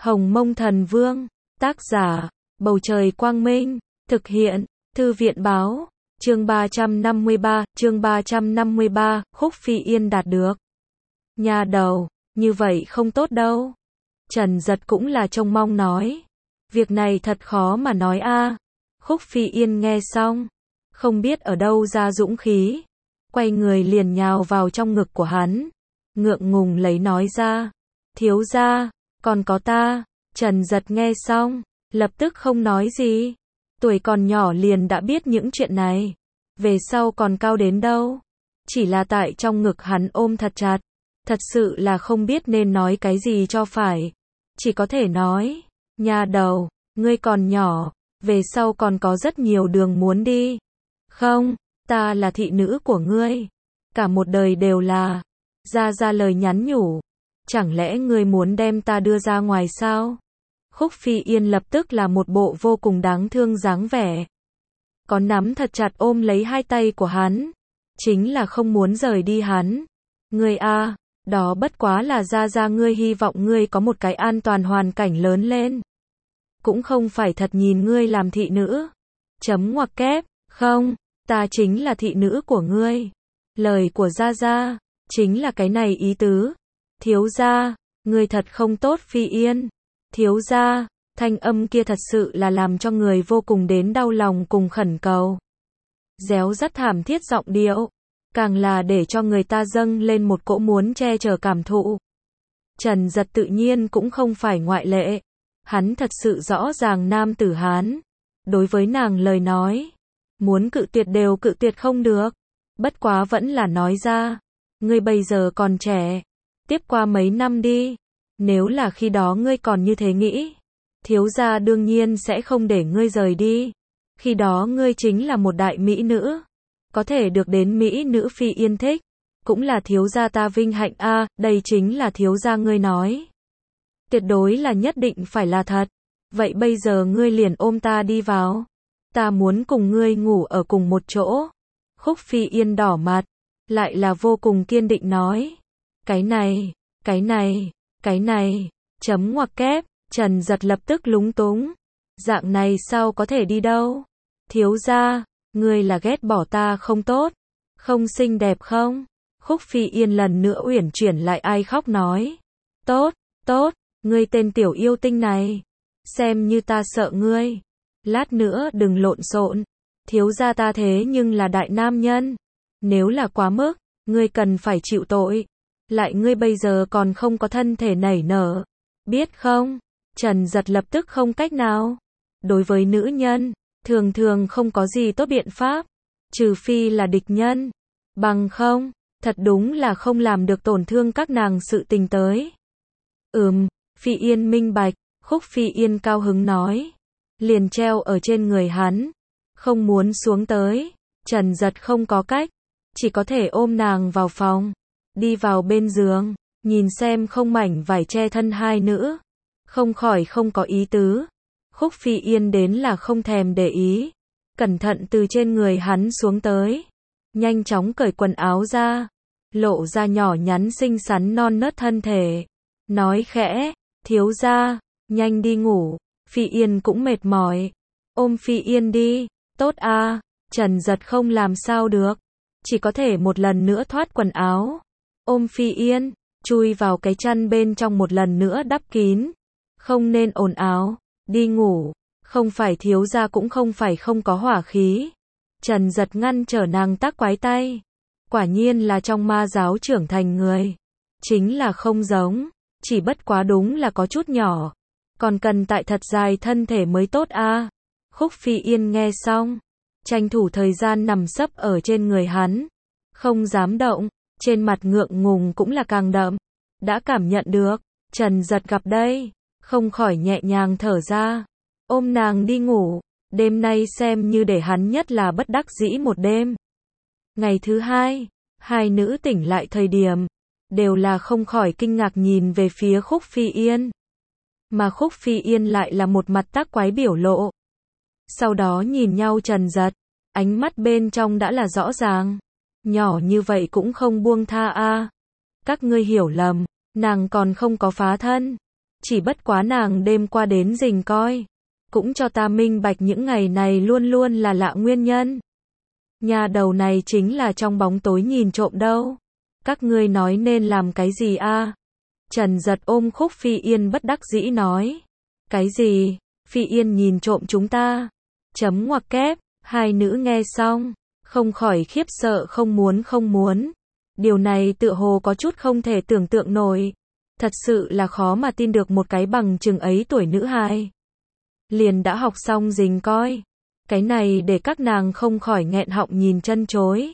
Hồng Mông Thần Vương, tác giả, Bầu Trời Quang Minh, thực hiện, Thư viện Báo, chương 353, Khúc Phi Yên đạt được. Nhà đầu, như vậy không tốt đâu. Trần Giật cũng là trông mong nói. Việc này thật khó mà nói a. Khúc Phi Yên nghe xong, không biết ở đâu ra dũng khí, quay người liền nhào vào trong ngực của hắn, ngượng ngùng lấy nói ra, thiếu gia, còn có ta. Trần Giật nghe xong, lập tức không nói gì, tuổi còn nhỏ liền đã biết những chuyện này, về sau còn cao đến đâu, chỉ là tại trong ngực hắn ôm thật chặt, thật sự là không biết nên nói cái gì cho phải, chỉ có thể nói, nhà đầu, ngươi còn nhỏ, về sau còn có rất nhiều đường muốn đi. Không, ta là thị nữ của ngươi, cả một đời đều là. Ra lời nhắn nhủ, chẳng lẽ ngươi muốn đem ta đưa ra ngoài sao? Khúc Phi Yên lập tức là một bộ vô cùng đáng thương dáng vẻ, có nắm thật chặt ôm lấy hai tay của hắn, chính là không muốn rời đi hắn. Ngươi a, đó bất quá là ra ngươi hy vọng ngươi có một cái an toàn hoàn cảnh lớn lên, cũng không phải thật nhìn ngươi làm thị nữ. Chấm ngoặc kép, không, ta chính là thị nữ của ngươi. Lời của gia chính là cái này ý tứ. Thiếu gia, ngươi thật không tốt. Phi Yên, thiếu gia, thanh âm kia thật sự là làm cho người vô cùng đến đau lòng cùng khẩn cầu. Réo rắt thảm thiết giọng điệu, càng là để cho người ta dâng lên một cỗ muốn che chở cảm thụ. Trần Giật tự nhiên cũng không phải ngoại lệ. Hắn thật sự rõ ràng nam tử Hán, đối với nàng lời nói, muốn cự tuyệt đều cự tuyệt không được, bất quá vẫn là nói ra, ngươi bây giờ còn trẻ, tiếp qua mấy năm đi, nếu là khi đó ngươi còn như thế nghĩ, thiếu gia đương nhiên sẽ không để ngươi rời đi, khi đó ngươi chính là một đại mỹ nữ, có thể được đến mỹ nữ Phi Yên thích, cũng là thiếu gia ta vinh hạnh a. Đây chính là thiếu gia ngươi nói, tuyệt đối là nhất định phải là thật. Vậy bây giờ ngươi liền ôm ta đi vào, ta muốn cùng ngươi ngủ ở cùng một chỗ. Khúc Phi Yên đỏ mặt, lại là vô cùng kiên định nói, cái này, chấm ngoặc kép. Trần Giật lập tức lúng túng, dạng này sao có thể đi đâu. Thiếu gia, ngươi là ghét bỏ ta không tốt, không xinh đẹp không? Khúc Phi Yên lần nữa uyển chuyển lại ai khóc nói, tốt, ngươi tên tiểu yêu tinh này, xem như ta sợ ngươi, lát nữa đừng lộn xộn, thiếu gia ta thế nhưng là đại nam nhân, nếu là quá mức, ngươi cần phải chịu tội, lại ngươi bây giờ còn không có thân thể nảy nở, biết không? Trần Giật lập tức không cách nào, đối với nữ nhân, thường không có gì tốt biện pháp, trừ phi là địch nhân, bằng không, thật đúng là không làm được tổn thương các nàng sự tình tới. Phi Yên minh bạch. Khúc Phi Yên cao hứng nói, liền treo ở trên người hắn, không muốn xuống tới. Trần Giật không có cách, chỉ có thể ôm nàng vào phòng, đi vào bên giường, nhìn xem không mảnh vải che thân hai nữ, không khỏi không có ý tứ. Khúc Phi Yên đến là không thèm để ý, cẩn thận từ trên người hắn xuống tới, nhanh chóng cởi quần áo ra, lộ ra nhỏ nhắn xinh xắn non nớt thân thể, nói khẽ, thiếu gia, nhanh đi ngủ. Phi Yên cũng mệt mỏi, ôm Phi Yên đi. Tốt a. Trần Giật không làm sao được, chỉ có thể một lần nữa thoát quần áo, ôm Phi Yên, chui vào cái chăn bên trong một lần nữa đắp kín. Không nên ồn ào, đi ngủ, không phải thiếu gia cũng không phải không có hỏa khí. Trần Giật ngăn trở nàng tác quái tay, quả nhiên là trong ma giáo trưởng thành người, chính là không giống, chỉ bất quá đúng là có chút nhỏ, còn cần tại thật dài thân thể mới tốt a. Khúc Phi Yên nghe xong, tranh thủ thời gian nằm sấp ở trên người hắn, không dám động, trên mặt ngượng ngùng cũng là càng đậm. Đã cảm nhận được, Trần Giật gặp đây, không khỏi nhẹ nhàng thở ra, ôm nàng đi ngủ, đêm nay xem như để hắn nhất là bất đắc dĩ một đêm. Ngày thứ hai, hai nữ tỉnh lại thời điểm, đều là không khỏi kinh ngạc nhìn về phía Khúc Phi Yên. Mà Khúc Phi Yên lại là một mặt tác quái biểu lộ. Sau đó nhìn nhau Trần Giật, ánh mắt bên trong đã là rõ ràng. Nhỏ như vậy cũng không buông tha a. Các ngươi hiểu lầm, nàng còn không có phá thân. chỉ bất quá nàng đêm qua đến rình coi, cũng cho ta minh bạch những ngày này luôn luôn là lạ nguyên nhân. Nhà đầu này chính là trong bóng tối nhìn trộm đâu. Các ngươi nói nên làm cái gì a? Trần Giật ôm Khúc Phi Yên bất đắc dĩ nói. Cái gì? Phi Yên nhìn trộm chúng ta. Chấm ngoặc kép, hai nữ nghe xong, không khỏi khiếp sợ không muốn. Điều này tựa hồ có chút không thể tưởng tượng nổi. Thật sự là khó mà tin được một cái bằng chừng ấy tuổi nữ hài liền đã học xong rình coi. Cái này để các nàng không khỏi nghẹn họng nhìn chân chối.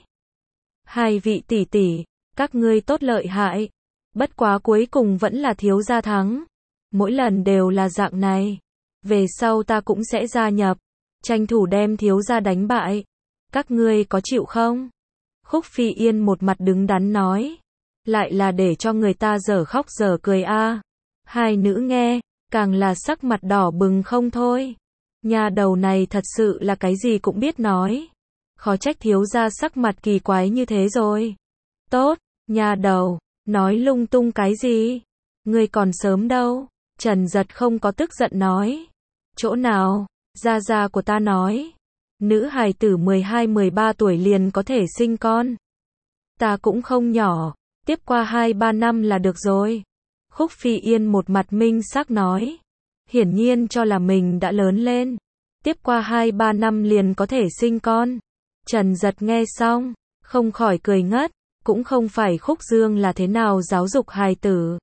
Hai vị tỷ tỷ, các ngươi tốt lợi hại. Bất quá cuối cùng vẫn là thiếu gia thắng. Mỗi lần đều là dạng này. Về sau ta cũng sẽ gia nhập, tranh thủ đem thiếu gia đánh bại. Các ngươi có chịu không? Khúc Phi Yên một mặt đứng đắn nói. Lại là để cho người ta dở khóc dở cười a. Hai nữ nghe, càng là sắc mặt đỏ bừng không thôi. Nhà đầu này thật sự là cái gì cũng biết nói. Khó trách thiếu gia sắc mặt kỳ quái như thế rồi. Tốt, nhà đầu, nói lung tung cái gì? Ngươi còn sớm đâu. Trần Giật không có tức giận nói. Chỗ nào? Gia gia của ta nói. Nữ hài tử 12-13 tuổi liền có thể sinh con. Ta cũng không nhỏ, tiếp qua 2-3 năm là được rồi. Khúc Phi Yên một mặt minh xác nói. Hiển nhiên cho là mình đã lớn lên. Tiếp qua 2-3 năm liền có thể sinh con. Trần Giật nghe xong, không khỏi cười ngất. Cũng không phải Khúc Dương là thế nào giáo dục hài tử.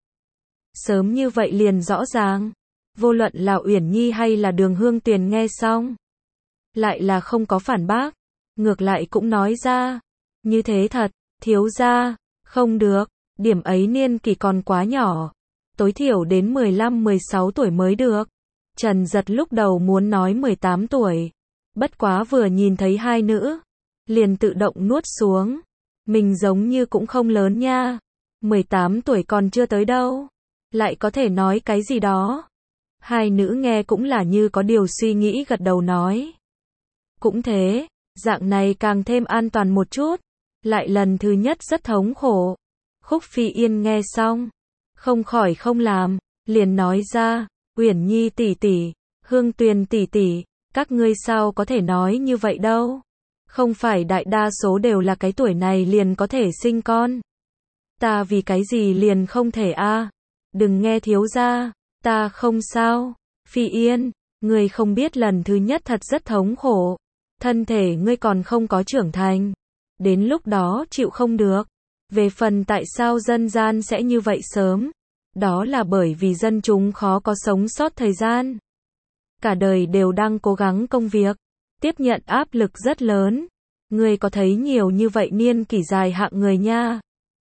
Sớm như vậy liền rõ ràng. Vô luận là Uyển Nhi hay là Đường Hương Tuyền nghe xong, lại là không có phản bác. Ngược lại cũng nói ra. Như thế thật, thiếu gia, không được. Điểm ấy niên kỷ còn quá nhỏ. Tối thiểu đến 15-16 tuổi mới được. Trần Giật lúc đầu muốn nói 18 tuổi. Bất quá vừa nhìn thấy hai nữ, liền tự động nuốt xuống. Mình giống như cũng không lớn nha. 18 tuổi còn chưa tới đâu. Lại có thể nói cái gì đó. Hai nữ nghe cũng là như có điều suy nghĩ gật đầu nói. Cũng thế, dạng này càng thêm an toàn một chút. Lại lần thứ nhất rất thống khổ. Khúc Phi Yên nghe xong, không khỏi không làm, liền nói ra, Uyển Nhi tỷ tỷ, Hương Tuyền tỷ tỷ, các ngươi sao có thể nói như vậy đâu? Không phải đại đa số đều là cái tuổi này liền có thể sinh con. Ta vì cái gì liền không thể a? Đừng nghe thiếu gia, ta không sao. Phi Yên, ngươi không biết lần thứ nhất thật rất thống khổ. Thân thể ngươi còn không có trưởng thành. Đến lúc đó chịu không được. Về phần tại sao dân gian sẽ như vậy sớm, đó là bởi vì dân chúng khó có sống sót thời gian. Cả đời đều đang cố gắng công việc, tiếp nhận áp lực rất lớn. Ngươi có thấy nhiều như vậy niên kỷ dài hạng người nha.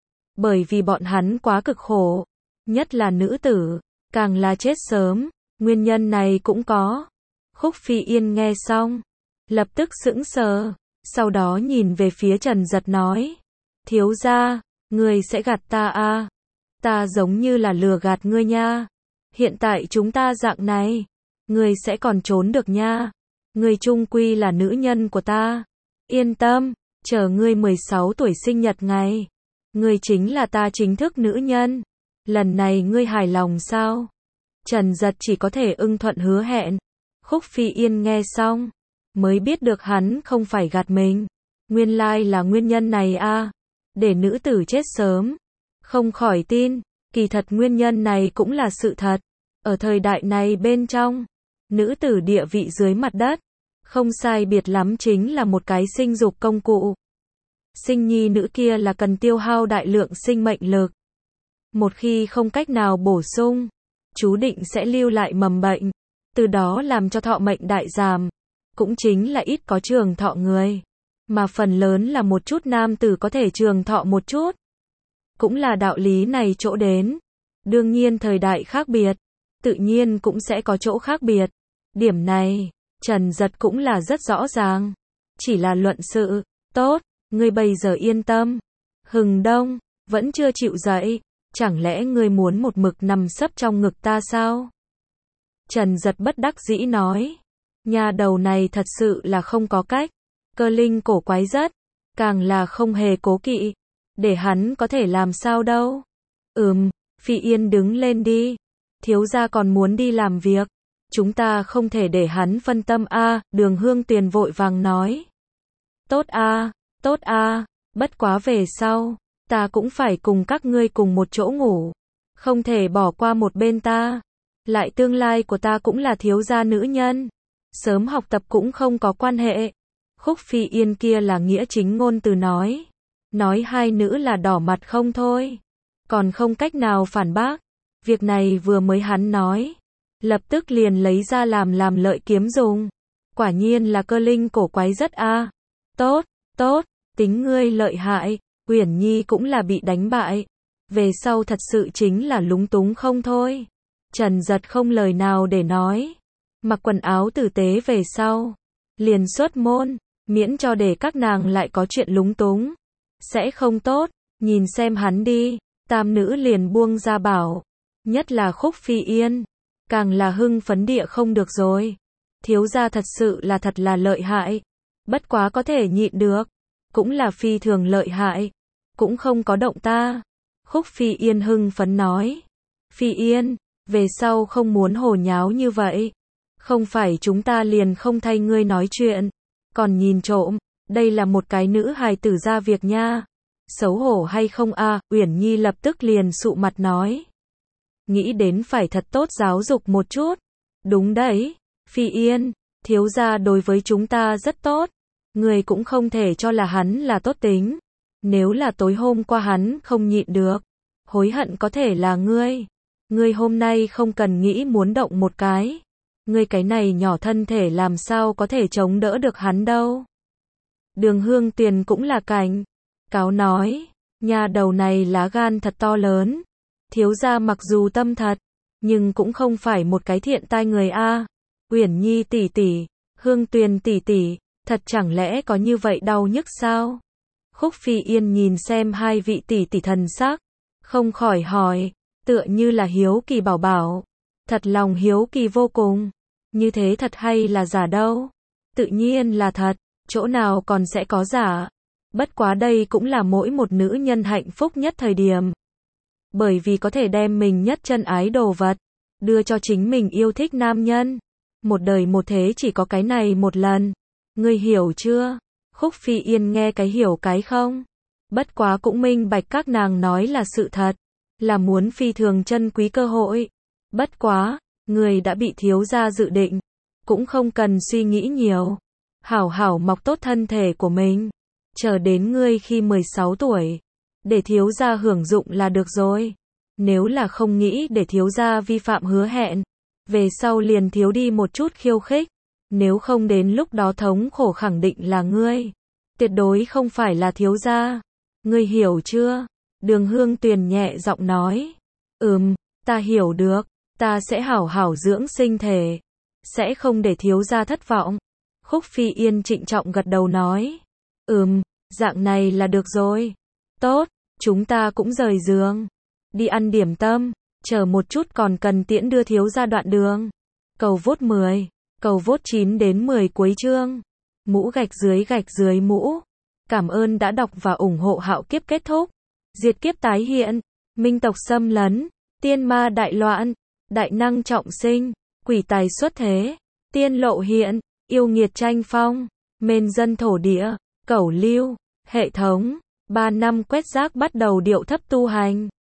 Bởi vì bọn hắn quá cực khổ, nhất là nữ tử, càng là chết sớm, nguyên nhân này cũng có. Khúc Phi Yên nghe xong, lập tức sững sờ, sau đó nhìn về phía Trần Giật nói. Thiếu gia, ngươi sẽ gạt ta à? Ta giống như là lừa gạt ngươi nha. Hiện tại chúng ta dạng này, ngươi sẽ còn trốn được nha. Ngươi chung quy là nữ nhân của ta. Yên tâm, chờ ngươi 16 tuổi sinh nhật ngày. Ngươi chính là ta chính thức nữ nhân. Lần này ngươi hài lòng sao? Trần Giật chỉ có thể ưng thuận hứa hẹn. Khúc Phi Yên nghe xong, mới biết được hắn không phải gạt mình. Nguyên lai là nguyên nhân này à? Để nữ tử chết sớm. Không khỏi tin, kỳ thật nguyên nhân này cũng là sự thật. Ở thời đại này bên trong, nữ tử địa vị dưới mặt đất, không sai biệt lắm chính là một cái sinh dục công cụ. Sinh nhi nữ kia là cần tiêu hao đại lượng sinh mệnh lực. Một khi không cách nào bổ sung, chú định sẽ lưu lại mầm bệnh, từ đó làm cho thọ mệnh đại giảm. Cũng chính là ít có trường thọ người, mà phần lớn là một chút nam tử có thể trường thọ một chút. Cũng là đạo lý này chỗ đến. Đương nhiên thời đại khác biệt, tự nhiên cũng sẽ có chỗ khác biệt. Điểm này, Trần Giật cũng là rất rõ ràng. Chỉ là luận sự, tốt, ngươi bây giờ yên tâm. Hừng Đông, vẫn chưa chịu dậy, chẳng lẽ ngươi muốn một mực nằm sấp trong ngực ta sao? Trần Giật bất đắc dĩ nói. Nhà đầu này thật sự là không có cách. Cơ linh cổ quái rất, càng là không hề cố kỵ. Để hắn có thể làm sao đâu. Phi Yên đứng lên đi. thiếu gia còn muốn đi làm việc. Chúng ta không thể để hắn phân tâm a. Đường Hương Tuyền vội vàng nói. Tốt a, bất quá về sau, ta cũng phải cùng các ngươi cùng một chỗ ngủ. Không thể bỏ qua một bên ta. Lại tương lai của ta cũng là thiếu gia nữ nhân. Sớm học tập cũng không có quan hệ. Khúc Phi Yên kia là nghĩa chính ngôn từ nói. Nói hai nữ là đỏ mặt không thôi. Còn không cách nào phản bác. Việc này vừa mới hắn nói. Lập tức liền lấy ra làm lợi kiếm dùng. Quả nhiên là cơ linh cổ quái rất a. Tốt, tính ngươi lợi hại. Uyển Nhi cũng là bị đánh bại. Về sau thật sự chính là lúng túng không thôi. Trần Giật không lời nào để nói. Mặc quần áo tử tế về sau. Liền xuất môn. Miễn cho để các nàng lại có chuyện lúng túng. Sẽ không tốt. Nhìn xem hắn đi. Tam nữ liền buông ra bảo. Nhất là Khúc Phi Yên. Càng là hưng phấn địa không được rồi. Thiếu gia thật sự là thật là lợi hại. Bất quá có thể nhịn được. Cũng là phi thường lợi hại. Cũng không có động ta. Khúc Phi Yên hưng phấn nói. Phi Yên, về sau không muốn hồ nháo như vậy. Không phải chúng ta liền không thay ngươi nói chuyện. Còn nhìn trộm, đây là một cái nữ hài tử ra việc nha. Xấu hổ hay không a? Uyển Nhi lập tức liền sụ mặt nói. Nghĩ đến phải thật tốt giáo dục một chút. Đúng đấy, Phi Yên, thiếu gia đối với chúng ta rất tốt. Người cũng không thể cho là hắn là tốt tính. Nếu là tối hôm qua hắn không nhịn được, hối hận có thể là ngươi. Ngươi hôm nay không cần nghĩ muốn động một cái. Ngươi cái này nhỏ thân thể làm sao có thể chống đỡ được hắn đâu. Đường Hương Tuyền cũng là cảnh cáo nói, nhà đầu này lá gan thật to lớn. Thiếu gia mặc dù tâm thật, nhưng cũng không phải một cái thiện tai người a. Uyển Nhi tỷ tỷ, Hương Tuyền tỷ tỷ, thật chẳng lẽ có như vậy đau nhức sao? Khúc Phi Yên nhìn xem hai vị tỷ tỷ thần sắc, không khỏi hỏi, tựa như là hiếu kỳ bảo bảo. Thật lòng hiếu kỳ vô cùng. Như thế thật hay là giả đâu? Tự nhiên là thật, chỗ nào còn sẽ có giả. Bất quá đây cũng là mỗi một nữ nhân hạnh phúc nhất thời điểm. Bởi vì có thể đem mình nhất chân ái đồ vật, đưa cho chính mình yêu thích nam nhân. Một đời một thế chỉ có cái này một lần. Ngươi hiểu chưa? Khúc Phi Yên nghe cái hiểu cái không? Bất quá cũng minh bạch các nàng nói là sự thật. Là muốn phi thường chân quý cơ hội. Bất quá, người đã bị thiếu gia dự định. Cũng không cần suy nghĩ nhiều. Hảo hảo mọc tốt thân thể của mình. Chờ đến ngươi khi 16 tuổi. Để thiếu gia hưởng dụng là được rồi. Nếu là không nghĩ để thiếu gia vi phạm hứa hẹn. Về sau liền thiếu đi một chút khiêu khích. Nếu không đến lúc đó thống khổ khẳng định là ngươi. Tuyệt đối không phải là thiếu gia. Ngươi hiểu chưa? Đường Hương Tuyền nhẹ giọng nói. Ta hiểu được. Ta sẽ hảo hảo dưỡng sinh thể. Sẽ không để thiếu gia thất vọng. Khúc Phi Yên trịnh trọng gật đầu nói. Dạng này là được rồi. Tốt, chúng ta cũng rời giường. Đi ăn điểm tâm. Chờ một chút còn cần tiễn đưa thiếu gia đoạn đường. Cầu vote 10. Cầu vote 9 đến 10 cuối chương. Mũ gạch dưới mũ. Cảm ơn đã đọc và ủng hộ Hạo Kiếp kết thúc. Diệt kiếp tái hiện. Minh tộc xâm lấn. Tiên ma đại loạn. Đại năng trọng sinh. Quỷ tài xuất thế. Tiên lộ hiện. Yêu nghiệt tranh phong. Mên dân thổ địa. Cẩu lưu. Hệ thống. 3 năm quét rác bắt đầu điệu thấp tu hành.